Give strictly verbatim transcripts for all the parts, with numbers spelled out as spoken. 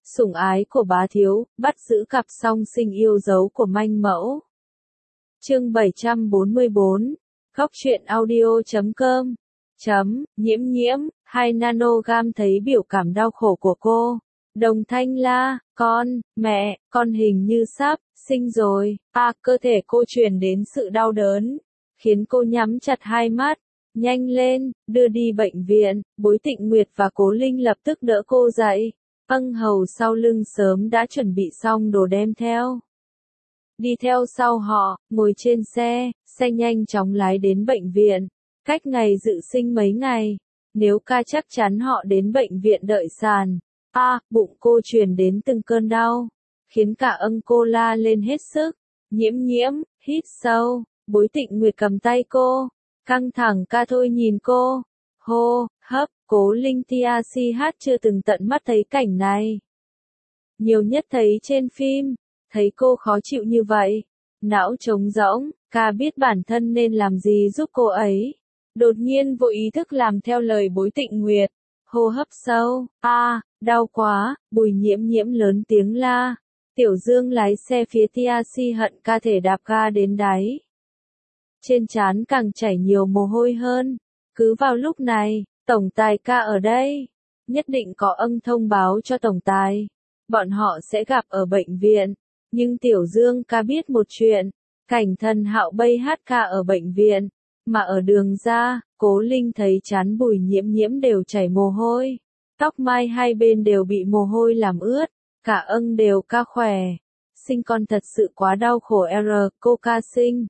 sủng ái của bá thiếu, bắt giữ cặp song sinh yêu dấu của manh mẫu. Chương bảy trăm bốn mươi bốn, Góc truyện audio chấm com, chấm, nhiễm nhiễm, hai nanogam thấy biểu cảm đau khổ của cô. Đồng thanh la, con, mẹ, con hình như sắp, sinh rồi, à, cơ thể cô truyền đến sự đau đớn, khiến cô nhắm chặt hai mắt. Nhanh lên, đưa đi bệnh viện, Bối Tịnh Nguyệt và Cố Linh lập tức đỡ cô dậy. Ân hầu sau lưng sớm đã chuẩn bị xong đồ đem theo. Đi theo sau họ, ngồi trên xe, xe nhanh chóng lái đến bệnh viện. Cách ngày dự sinh mấy ngày, nếu ca chắc chắn họ đến bệnh viện đợi sàn. À, bụng cô truyền đến từng cơn đau, khiến cả ân cô la lên hết sức. Nhiễm nhiễm, hít sâu, Bối Tịnh Nguyệt cầm tay cô. Căng thẳng ca thôi nhìn cô. Hô, hấp, Cố Linh tia si hát chưa từng tận mắt thấy cảnh này. Nhiều nhất thấy trên phim, thấy cô khó chịu như vậy. Não trống rỗng, ca biết bản thân nên làm gì giúp cô ấy. Đột nhiên vô ý thức làm theo lời Bối Tịnh Nguyệt. Hô hấp sâu, a à, đau quá, Bùi nhiễm nhiễm lớn tiếng la. Tiểu Dương lái xe phía tia si hận ca thể đạp ga đến đáy. Trên trán càng chảy nhiều mồ hôi hơn. Cứ vào lúc này, tổng tài ca ở đây. Nhất định có ân thông báo cho tổng tài. Bọn họ sẽ gặp ở bệnh viện. Nhưng Tiểu Dương ca biết một chuyện. Cảnh Thần Hạo bay hát ca ở bệnh viện. Mà ở đường ra, Cố Linh thấy trán Bùi nhiễm nhiễm đều chảy mồ hôi. Tóc mai hai bên đều bị mồ hôi làm ướt. Cả ân đều ca khỏe. Sinh con thật sự quá đau khổ R, cô ca sinh.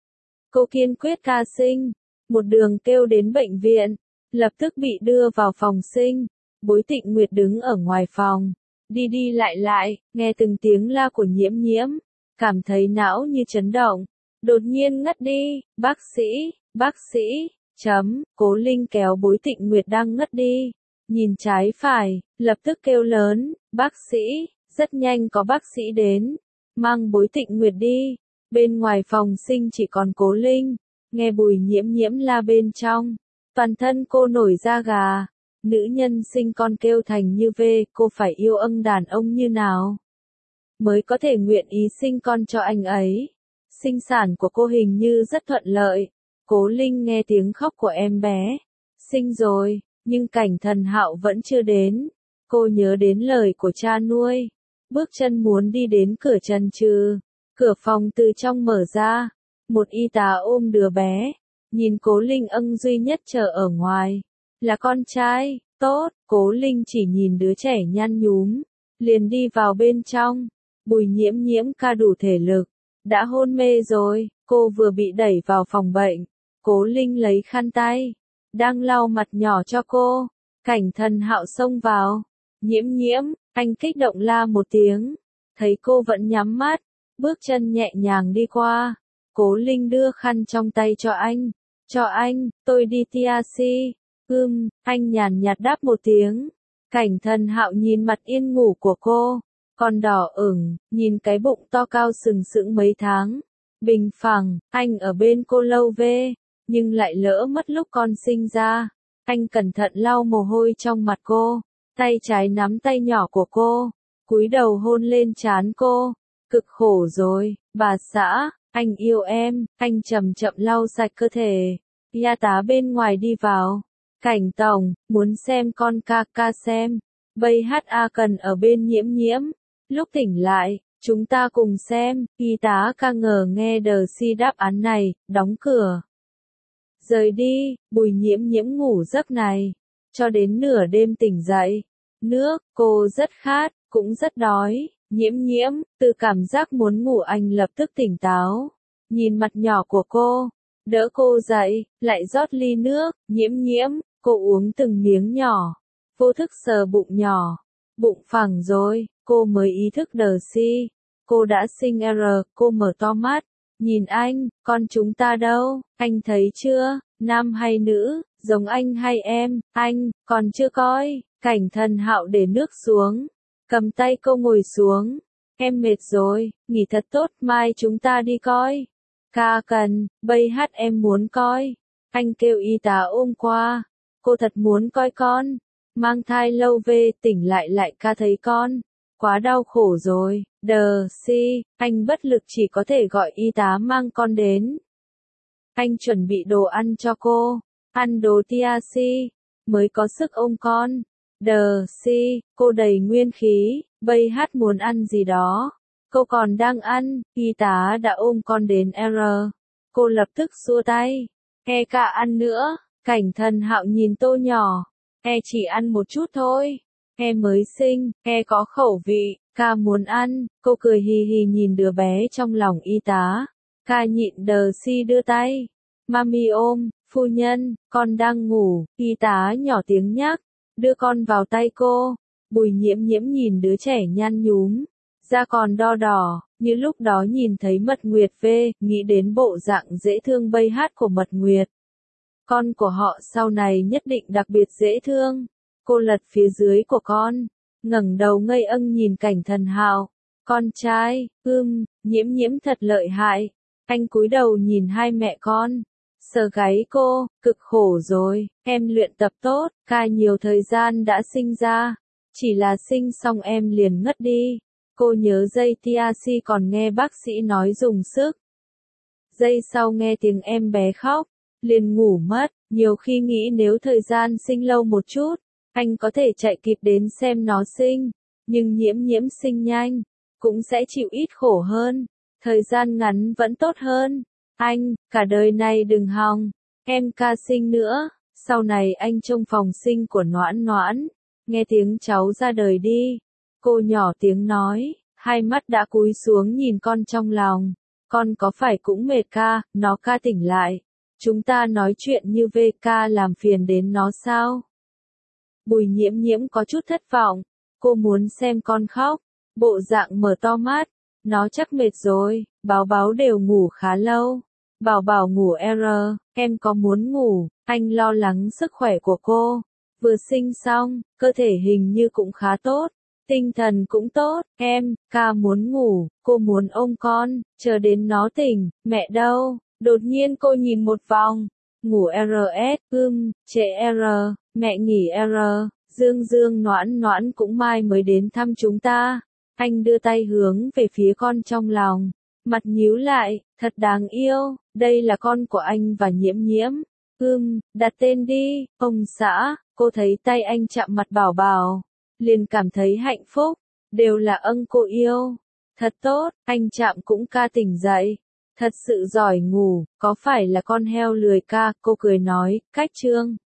Cô kiên quyết ca sinh, một đường kêu đến bệnh viện, lập tức bị đưa vào phòng sinh. Bối Tịnh Nguyệt đứng ở ngoài phòng, đi đi lại lại, nghe từng tiếng la của nhiễm nhiễm, cảm thấy não như chấn động, đột nhiên ngất đi. Bác sĩ, bác sĩ, chấm, Cố Linh kéo Bối Tịnh Nguyệt đang ngất đi, nhìn trái phải, lập tức kêu lớn, bác sĩ, rất nhanh có bác sĩ đến, mang Bối Tịnh Nguyệt đi. Bên ngoài phòng sinh chỉ còn Cố Linh, nghe Bùi nhiễm nhiễm la bên trong. Toàn thân cô nổi da gà. Nữ nhân sinh con kêu thành như vê, cô phải yêu ân đàn ông như nào mới có thể nguyện ý sinh con cho anh ấy. Sinh sản của cô hình như rất thuận lợi. Cố Linh nghe tiếng khóc của em bé. Sinh rồi, nhưng Cảnh Thần Hạo vẫn chưa đến. Cô nhớ đến lời của cha nuôi. Bước chân muốn đi đến cửa chần chừ. Cửa phòng từ trong mở ra, một y tá ôm đứa bé, nhìn Cố Linh ân duy nhất chờ ở ngoài, là con trai, tốt, Cố Linh chỉ nhìn đứa trẻ nhăn nhúm, liền đi vào bên trong. Bùi nhiễm nhiễm ca đủ thể lực, đã hôn mê rồi, cô vừa bị đẩy vào phòng bệnh. Cố Linh lấy khăn tay, đang lau mặt nhỏ cho cô. Cảnh Thần Hạo xông vào, nhiễm nhiễm, anh kích động la một tiếng, thấy cô vẫn nhắm mắt. Bước chân nhẹ nhàng đi qua. Cố Linh đưa khăn trong tay cho anh. Cho anh, tôi đi tia si. Ưm, anh nhàn nhạt đáp một tiếng. Cảnh Thần Hạo nhìn mặt yên ngủ của cô. Còn đỏ ửng, nhìn cái bụng to cao sừng sững mấy tháng. Bình phẳng, anh ở bên cô lâu về. Nhưng lại lỡ mất lúc con sinh ra. Anh cẩn thận lau mồ hôi trong mặt cô. Tay trái nắm tay nhỏ của cô. Cúi đầu hôn lên trán cô. Cực khổ rồi, bà xã, anh yêu em, anh chậm chậm lau sạch cơ thể. Y tá bên ngoài đi vào. Cảnh tổng, muốn xem con ca ca xem. Bây hát a cần ở bên nhiễm nhiễm. Lúc tỉnh lại, chúng ta cùng xem. Y tá ca ngờ nghe đờ si đáp án này, đóng cửa. Rời đi, Bùi nhiễm nhiễm ngủ giấc này. Cho đến nửa đêm tỉnh dậy. Nước, cô rất khát, cũng rất đói. Nhiễm nhiễm, từ cảm giác muốn ngủ anh lập tức tỉnh táo. Nhìn mặt nhỏ của cô, đỡ cô dậy, lại rót ly nước. Nhiễm nhiễm, cô uống từng miếng nhỏ. Vô thức sờ bụng nhỏ. Bụng phẳng rồi, cô mới ý thức đờ si. Cô đã sinh R, cô mở to mắt. Nhìn anh, con chúng ta đâu, anh thấy chưa, nam hay nữ, giống anh hay em, anh, còn chưa coi. Cảnh Thần Hạo để nước xuống. Cầm tay cô ngồi xuống. Em mệt rồi, nghỉ thật tốt, mai chúng ta đi coi. Ca cần, bây hát em muốn coi. Anh kêu y tá ôm qua. Cô thật muốn coi con. Mang thai lâu về, tỉnh lại lại ca thấy con. Quá đau khổ rồi, đờ si, anh bất lực chỉ có thể gọi y tá mang con đến. Anh chuẩn bị đồ ăn cho cô, ăn đồ tia si, mới có sức ôm con. Đờ si, cô đầy nguyên khí, bây hát muốn ăn gì đó. Cô còn đang ăn, y tá đã ôm con đến R. Cô lập tức xua tay. E cả ăn nữa, Cảnh Thần Hạo nhìn Tô nhỏ. E chỉ ăn một chút thôi. E mới sinh, E có khẩu vị, ca muốn ăn. Cô cười hì hì nhìn đứa bé trong lòng y tá. Ca nhịn đờ si đưa tay. Mami ôm, phu nhân, con đang ngủ, y tá nhỏ tiếng nhắc. Đưa con vào tay cô. Bùi Nhiễm Nhiễm nhìn đứa trẻ nhăn nhúm. Da còn đo đỏ, như lúc đó nhìn thấy Mật Nguyệt về, nghĩ đến bộ dạng dễ thương bay hát của Mật Nguyệt. Con của họ sau này nhất định đặc biệt dễ thương. Cô lật phía dưới của con, ngẩng đầu ngây âng nhìn Cảnh Thần Hạo. Con trai, ưm, Nhiễm Nhiễm thật lợi hại. Anh cúi đầu nhìn hai mẹ con. Sờ gáy cô, cực khổ rồi, em luyện tập tốt, ca nhiều thời gian đã sinh ra. Chỉ là sinh xong em liền ngất đi. Cô nhớ giây tia si còn nghe bác sĩ nói dùng sức. Giây sau nghe tiếng em bé khóc, liền ngủ mất. Nhiều khi nghĩ nếu thời gian sinh lâu một chút, anh có thể chạy kịp đến xem nó sinh. Nhưng Nhiễm Nhiễm sinh nhanh, cũng sẽ chịu ít khổ hơn. Thời gian ngắn vẫn tốt hơn. Anh, cả đời này đừng hòng, em ca sinh nữa. Sau này anh trông phòng sinh của Noãn Noãn. Nghe tiếng cháu ra đời đi. Cô nhỏ tiếng nói, hai mắt đã cúi xuống nhìn con trong lòng. Con có phải cũng mệt ca, nó ca tỉnh lại. Chúng ta nói chuyện như vê ca làm phiền đến nó sao? Bùi Nhiễm Nhiễm có chút thất vọng. Cô muốn xem con khóc. Bộ dạng mở to mắt. Nó chắc mệt rồi, Báo Báo đều ngủ khá lâu. Bảo Bảo ngủ R, em có muốn ngủ, anh lo lắng sức khỏe của cô. Vừa sinh xong, cơ thể hình như cũng khá tốt. Tinh thần cũng tốt, em, ca muốn ngủ, cô muốn ôm con, chờ đến nó tỉnh, mẹ đâu? Đột nhiên cô nhìn một vòng, ngủ R S, ưm, trễ R, mẹ nghỉ R, Dương Dương Noãn Noãn cũng mai mới đến thăm chúng ta. Anh đưa tay hướng về phía con trong lòng, mặt nhíu lại, thật đáng yêu, đây là con của anh và Nhiễm Nhiễm. Ưm, đặt tên đi, ông xã, cô thấy tay anh chạm mặt Bảo Bảo. Liền cảm thấy hạnh phúc, đều là ân cô yêu. Thật tốt, anh chạm cũng ca tỉnh dậy. Thật sự giỏi ngủ, có phải là con heo lười ca, cô cười nói, cách trương.